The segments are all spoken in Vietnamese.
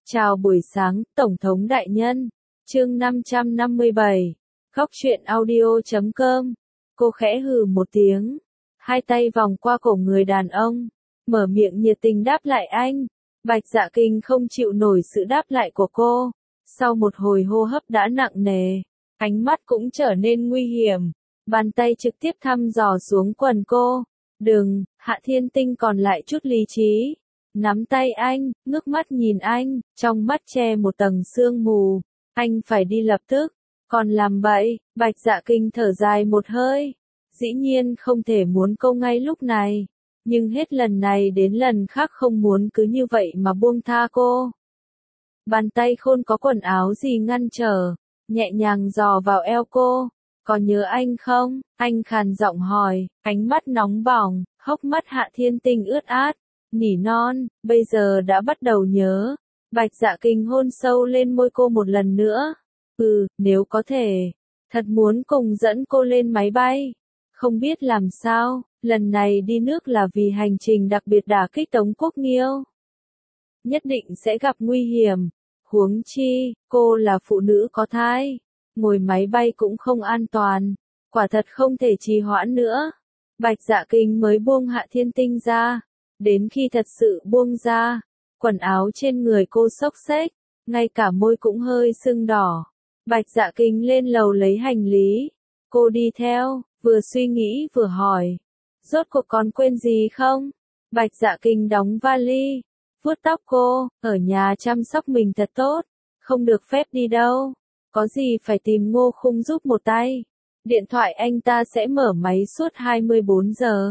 Chào buổi sáng, Tổng thống đại nhân. Chương 557. Góc truyện audio.com. Cô khẽ hừ một tiếng, hai tay vòng qua cổ người đàn ông, mở miệng nhiệt tình đáp lại anh. Bạch Dạ Kinh không chịu nổi sự đáp lại của cô. Sau một hồi hô hấp đã nặng nề, ánh mắt cũng trở nên nguy hiểm. Bàn tay trực tiếp thăm dò xuống quần cô. Đừng, Hạ Thiên Tinh còn lại chút lý trí. Nắm tay anh, ngước mắt nhìn anh, trong mắt che một tầng sương mù. Anh phải đi lập tức. Còn làm bậy, Bạch Dạ Kinh thở dài một hơi. Dĩ nhiên không thể muốn cô ngay lúc này. Nhưng hết lần này đến lần khác không muốn cứ như vậy mà buông tha cô. Bàn tay khôn có quần áo gì ngăn trở, nhẹ nhàng dò vào eo cô. Có nhớ anh không? Anh khàn giọng hỏi, ánh mắt nóng bỏng, hốc mắt Hạ Thiên Tinh ướt át. Nỉ non, bây giờ đã bắt đầu nhớ. Bạch Dạ Kinh hôn sâu lên môi cô một lần nữa. Nếu có thể, thật muốn cùng dẫn cô lên máy bay. Không biết làm sao, lần này đi nước là vì hành trình đặc biệt đả kích Tống Quốc Nghiêu. Nhất định sẽ gặp nguy hiểm. Huống chi, cô là phụ nữ có thai. Ngồi máy bay cũng không an toàn. Quả thật không thể trì hoãn nữa. Bạch Dạ Kinh mới buông Hạ Thiên Tinh ra. Đến khi thật sự buông ra, quần áo trên người cô xốc xếch, ngay cả môi cũng hơi sưng đỏ. Bạch Dạ Kinh lên lầu lấy hành lý. Cô đi theo, vừa suy nghĩ vừa hỏi. Rốt cuộc còn quên gì không? Bạch Dạ Kinh đóng vali, vuốt tóc cô, ở nhà chăm sóc mình thật tốt, không được phép đi đâu. Có gì phải tìm Ngô Khung giúp một tay. Điện thoại anh ta sẽ mở máy suốt 24 giờ.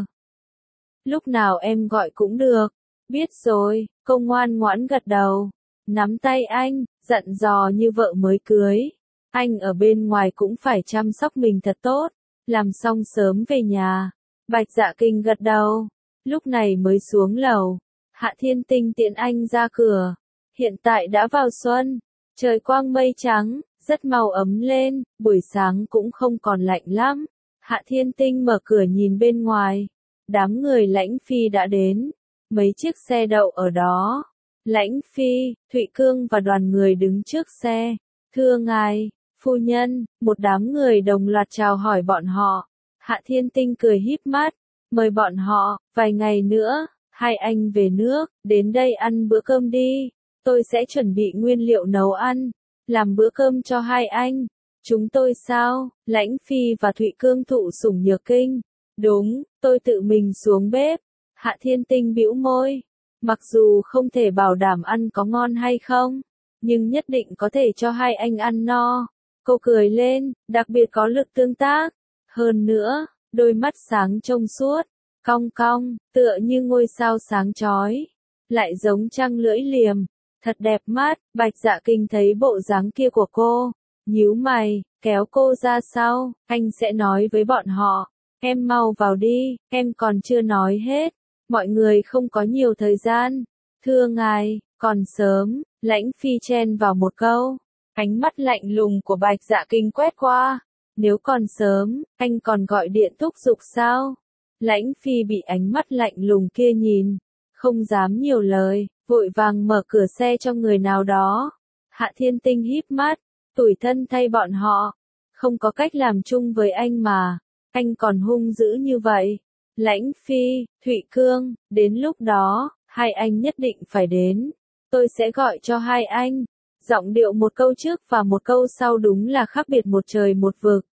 Lúc nào em gọi cũng được. Biết rồi, cô ngoan ngoãn gật đầu. Nắm tay anh, dặn dò như vợ mới cưới. Anh ở bên ngoài cũng phải chăm sóc mình thật tốt. Làm xong sớm về nhà. Bạch Dạ Kinh gật đầu. Lúc này mới xuống lầu. Hạ Thiên Tinh tiễn anh ra cửa. Hiện tại đã vào xuân. Trời quang mây trắng, rất màu ấm lên. Buổi sáng cũng không còn lạnh lắm. Hạ Thiên Tinh mở cửa nhìn bên ngoài. Đám người Lãnh Phi đã đến. Mấy chiếc xe đậu ở đó. Lãnh Phi, Thụy Cương và đoàn người đứng trước xe. Thưa ngài, phu nhân, một đám người đồng loạt chào hỏi bọn họ. Hạ Thiên Tinh cười híp mắt, mời bọn họ, vài ngày nữa, hai anh về nước, đến đây ăn bữa cơm đi. Tôi sẽ chuẩn bị nguyên liệu nấu ăn, làm bữa cơm cho hai anh. Chúng tôi sao? Lãnh Phi và Thụy Cương thụ sủng nhược kinh. Đúng, tôi tự mình xuống bếp. Hạ Thiên Tinh bĩu môi. Mặc dù không thể bảo đảm ăn có ngon hay không, nhưng nhất định có thể cho hai anh ăn no. Cô cười lên, đặc biệt có lực tương tác. Hơn nữa, đôi mắt sáng trong suốt, cong cong, tựa như ngôi sao sáng chói. Lại giống trăng lưỡi liềm. Thật đẹp mắt. Bạch Dạ Kinh thấy bộ dáng kia của cô, nhíu mày, kéo cô ra sau. Anh sẽ nói với bọn họ. Em mau vào đi, em còn chưa nói hết. Mọi người không có nhiều thời gian. Thưa ngài, còn sớm. Lãnh Phi chen vào một câu. Ánh mắt lạnh lùng của Bạch Dạ Kinh quét qua. Nếu còn sớm, anh còn gọi điện thúc giục sao? Lãnh Phi bị ánh mắt lạnh lùng kia nhìn, không dám nhiều lời, vội vàng mở cửa xe cho người nào đó. Hạ Thiên Tinh híp mắt, tủi thân thay bọn họ. Không có cách làm chung với anh mà. Anh còn hung dữ như vậy. Lãnh Phi, Thụy Cương, đến lúc đó, hai anh nhất định phải đến. Tôi sẽ gọi cho hai anh. Giọng điệu một câu trước và một câu sau đúng là khác biệt một trời một vực.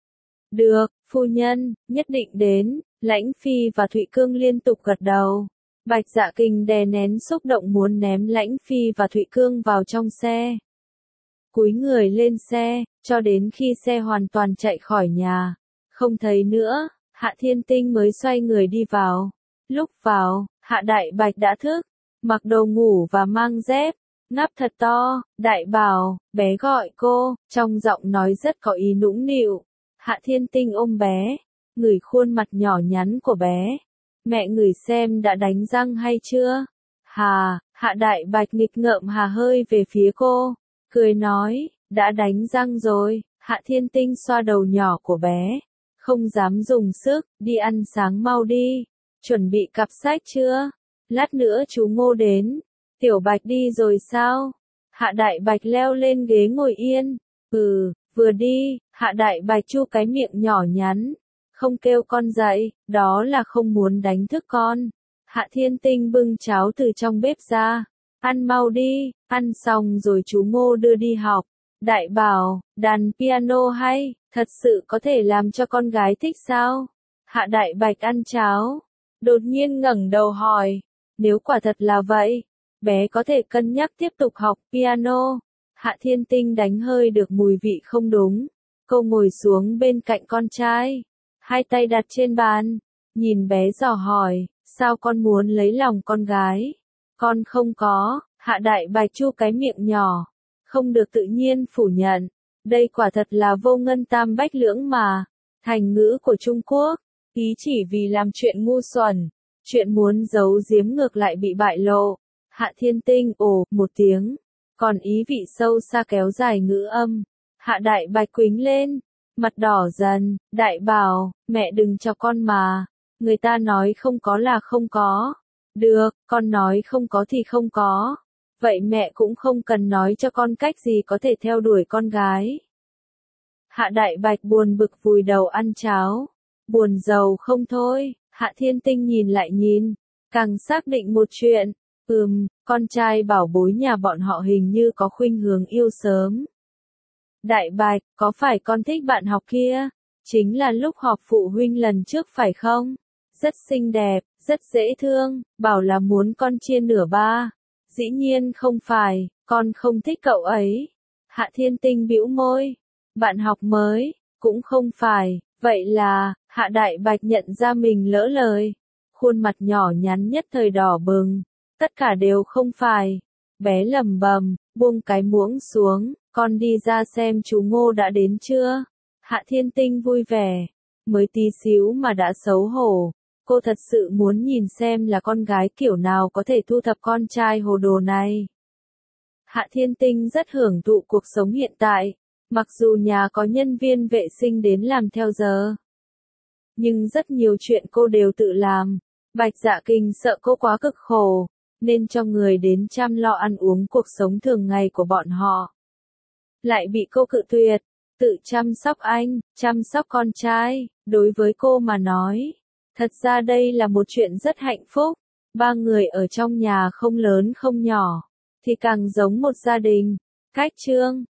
Được, phu nhân, nhất định đến. Lãnh Phi và Thụy Cương liên tục gật đầu. Bạch Dạ Kinh đè nén xúc động muốn ném Lãnh Phi và Thụy Cương vào trong xe. Cúi người lên xe, cho đến khi xe hoàn toàn chạy khỏi nhà. Không thấy nữa, Hạ Thiên Tinh mới xoay người đi vào. Lúc vào, Hạ Đại Bạch đã thức, mặc đồ ngủ và mang dép, ngáp thật to. Đại Bảo, bé gọi cô, trong giọng nói rất có ý nũng nịu. Hạ Thiên Tinh ôm bé, ngửi khuôn mặt nhỏ nhắn của bé. Mẹ ngửi xem đã đánh răng hay chưa? Hạ Đại Bạch nghịch ngợm hà hơi về phía cô, cười nói, đã đánh răng rồi. Hạ Thiên Tinh xoa đầu nhỏ của bé. Không dám dùng sức, đi ăn sáng mau đi. Chuẩn bị cặp sách chưa? Lát nữa chú Ngô đến. Tiểu Bạch đi rồi sao? Hạ Đại Bạch leo lên ghế ngồi yên. Vừa đi, Hạ Đại Bạch chu cái miệng nhỏ nhắn. Không kêu con dậy, đó là không muốn đánh thức con. Hạ Thiên Tinh bưng cháo từ trong bếp ra. Ăn mau đi, ăn xong rồi chú Ngô đưa đi học. Đại bảo, đàn piano hay, thật sự có thể làm cho con gái thích sao? Hạ Đại Bạch ăn cháo, đột nhiên ngẩng đầu hỏi, nếu quả thật là vậy, bé có thể cân nhắc tiếp tục học piano. Hạ Thiên Tinh đánh hơi được mùi vị không đúng. Cô ngồi xuống bên cạnh con trai, hai tay đặt trên bàn, nhìn bé dò hỏi, sao con muốn lấy lòng con gái? Con không có, Hạ Đại Bạch chu cái miệng nhỏ, không được tự nhiên phủ nhận. Đây quả thật là vô ngân tam bách lưỡng mà, thành ngữ của Trung Quốc, ý chỉ vì làm chuyện ngu xuẩn, chuyện muốn giấu giếm ngược lại bị bại lộ. Hạ Thiên Tinh ồ một tiếng, còn ý vị sâu xa kéo dài ngữ âm. Hạ Đại Bạch quĩnh lên, mặt đỏ dần, đại bảo, mẹ đừng cho con mà, người ta nói không có là không có. Được, con nói không có thì không có. Vậy mẹ cũng không cần nói cho con cách gì có thể theo đuổi con gái. Hạ Đại Bạch buồn bực vùi đầu ăn cháo, buồn rầu không thôi. Hạ Thiên Tinh nhìn lại nhìn, càng xác định một chuyện, con trai bảo bối nhà bọn họ hình như có khuynh hướng yêu sớm. Đại Bạch, có phải con thích bạn học kia? Chính là lúc họp phụ huynh lần trước phải không? Rất xinh đẹp, rất dễ thương, bảo là muốn con chia nửa ba. Dĩ nhiên không phải, con không thích cậu ấy. Hạ Thiên Tinh bĩu môi. Bạn học mới, cũng không phải, vậy là, Hạ Đại Bạch nhận ra mình lỡ lời. Khuôn mặt nhỏ nhắn nhất thời đỏ bừng. Tất cả đều không phải. Bé lầm bầm, buông cái muỗng xuống, con đi ra xem chú Ngô đã đến chưa? Hạ Thiên Tinh vui vẻ, mới tí xíu mà đã xấu hổ. Cô thật sự muốn nhìn xem là con gái kiểu nào có thể thu thập con trai hồ đồ này. Hạ Thiên Tinh rất hưởng thụ cuộc sống hiện tại, mặc dù nhà có nhân viên vệ sinh đến làm theo giờ. Nhưng rất nhiều chuyện cô đều tự làm. Bạch Dạ Kình sợ cô quá cực khổ, nên cho người đến chăm lo ăn uống cuộc sống thường ngày của bọn họ. Lại bị cô cự tuyệt, tự chăm sóc anh, chăm sóc con trai, đối với cô mà nói. Thật ra đây là một chuyện rất hạnh phúc, ba người ở trong nhà không lớn không nhỏ, thì càng giống một gia đình. Cách chương